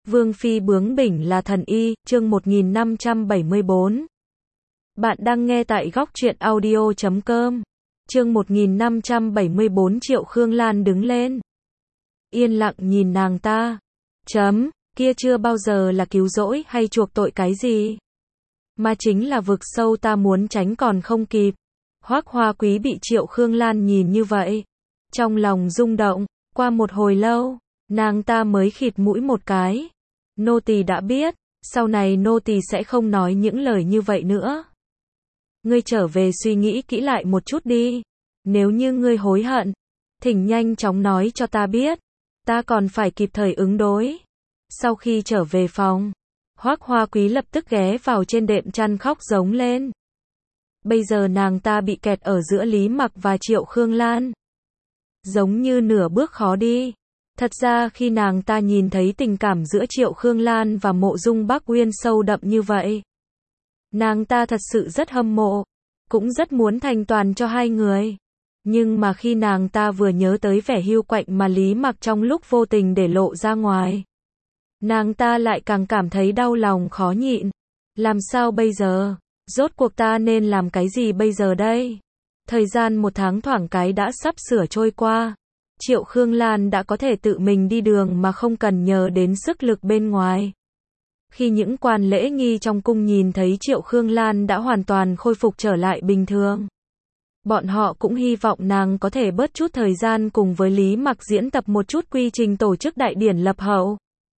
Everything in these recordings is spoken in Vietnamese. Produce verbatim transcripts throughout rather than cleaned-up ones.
Vương phi bướng bỉnh là thần y, chương một nghìn năm trăm bảy mươi bốn. Bạn đang nghe tại góc truyện audio chấm com. Chương một nghìn năm trăm bảy mươi bốn. Triệu Khương Lan đứng lên, yên lặng nhìn nàng ta. Chấm, kia chưa bao giờ là cứu rỗi hay chuộc tội cái gì, mà chính là vực sâu ta muốn tránh còn không kịp. Hoắc Hoa Quý bị Triệu Khương Lan nhìn như vậy, trong lòng rung động. Qua một hồi lâu, nàng ta mới khịt mũi một cái. Nô tỳ đã biết, sau này nô tỳ sẽ không nói những lời như vậy nữa. Ngươi trở về suy nghĩ kỹ lại một chút đi. Nếu như ngươi hối hận, thỉnh nhanh chóng nói cho ta biết, ta còn phải kịp thời ứng đối. Sau khi trở về phòng, Hoắc Hoa Quý lập tức ghé vào trên đệm chăn khóc giống lên. Bây giờ nàng ta bị kẹt ở giữa Lý Mặc và Triệu Khương Lan, giống như nửa bước khó đi. Thật ra khi nàng ta nhìn thấy tình cảm giữa Triệu Khương Lan và Mộ Dung Bắc Uyên sâu đậm như vậy, nàng ta thật sự rất hâm mộ, cũng rất muốn thành toàn cho hai người. Nhưng mà khi nàng ta vừa nhớ tới vẻ hiu quạnh mà Lý Mặc trong lúc vô tình để lộ ra ngoài, nàng ta lại càng cảm thấy đau lòng khó nhịn. Làm sao bây giờ? Rốt cuộc ta nên làm cái gì bây giờ đây? Thời gian một tháng thoảng cái đã sắp sửa trôi qua. Triệu Khương Lan đã có thể tự mình đi đường mà không cần nhờ đến sức lực bên ngoài. Khi những quan lễ nghi trong cung nhìn thấy Triệu Khương Lan đã hoàn toàn khôi phục trở lại bình thường, bọn họ cũng hy vọng nàng có thể bớt chút thời gian cùng với Lý Mặc diễn tập một chút quy trình tổ chức đại điển lập hậu.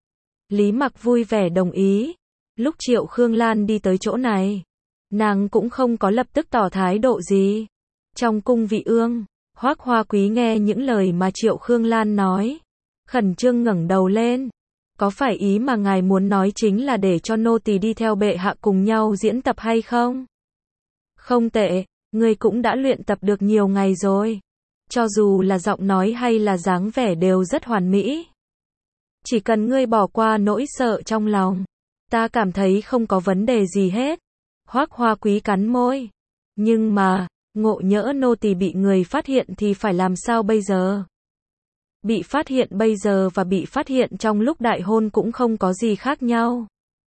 Lý Mặc vui vẻ đồng ý. Lúc Triệu Khương Lan đi tới chỗ này, nàng cũng không có lập tức tỏ thái độ gì. Trong cung vị ương, Hoắc Hoa Quý nghe những lời mà Triệu Khương Lan nói, khẩn trương ngẩng đầu lên. Có phải ý mà ngài muốn nói chính là để cho nô tỳ đi theo bệ hạ cùng nhau diễn tập hay không? Không tệ, ngươi cũng đã luyện tập được nhiều ngày rồi. Cho dù là giọng nói hay là dáng vẻ đều rất hoàn mỹ. Chỉ cần ngươi bỏ qua nỗi sợ trong lòng, ta cảm thấy không có vấn đề gì hết. Hoắc Hoa Quý cắn môi. Nhưng mà, ngộ nhỡ nô tỳ bị người phát hiện thì phải làm sao bây giờ? Bị phát hiện bây giờ và bị phát hiện trong lúc đại hôn cũng không có gì khác nhau.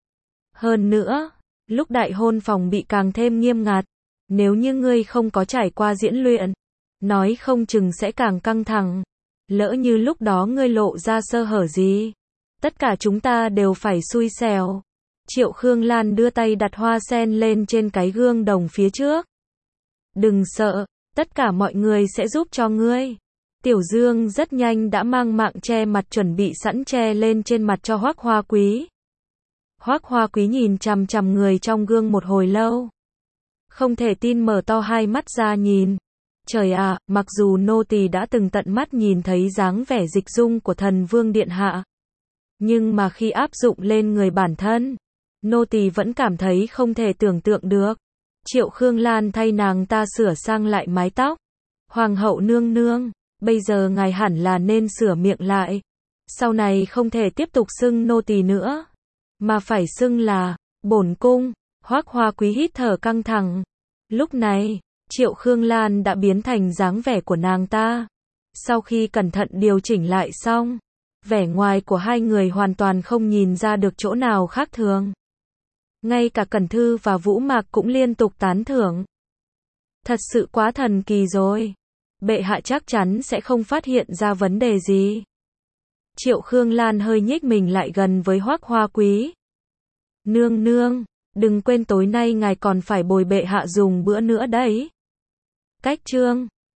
Hơn nữa, lúc đại hôn phòng bị càng thêm nghiêm ngặt. Nếu như ngươi không có trải qua diễn luyện, nói không chừng sẽ càng căng thẳng. Lỡ như lúc đó ngươi lộ ra sơ hở gì, tất cả chúng ta đều phải xui xẻo. Triệu Khương Lan đưa tay đặt hoa sen lên trên cái gương đồng phía trước. Đừng sợ, tất cả mọi người sẽ giúp cho ngươi. Tiểu Dương rất nhanh đã mang mạng che mặt chuẩn bị sẵn che lên trên mặt cho Hoắc Hoa Quý. Hoắc Hoa Quý nhìn chằm chằm người trong gương một hồi lâu, không thể tin mở to hai mắt ra nhìn. Trời ạ, mặc dù nô tỳ đã từng tận mắt nhìn thấy dáng vẻ dịch dung của thần vương điện hạ, nhưng mà khi áp dụng lên người bản thân, nô tỳ vẫn cảm thấy không thể tưởng tượng được. Triệu Khương Lan thay nàng ta sửa sang lại mái tóc. Hoàng hậu nương nương, bây giờ ngài hẳn là nên sửa miệng lại. Sau này không thể tiếp tục xưng nô tỳ nữa, mà phải xưng là bổn cung. Hoắc Hoa Quý hít thở căng thẳng. Lúc này, Triệu Khương Lan đã biến thành dáng vẻ của nàng ta. Sau khi cẩn thận điều chỉnh lại xong, vẻ ngoài của hai người hoàn toàn không nhìn ra được chỗ nào khác thường. Ngay cả Cẩn Thư và Vũ Mạc cũng liên tục tán thưởng. Thật sự quá thần kỳ rồi. Bệ hạ chắc chắn sẽ không phát hiện ra vấn đề gì. Triệu Khương Lan hơi nhích mình lại gần với Hoắc Hoa Quý. Nương nương, đừng quên tối nay ngài còn phải bồi bệ hạ dùng bữa nữa đấy. Cách chương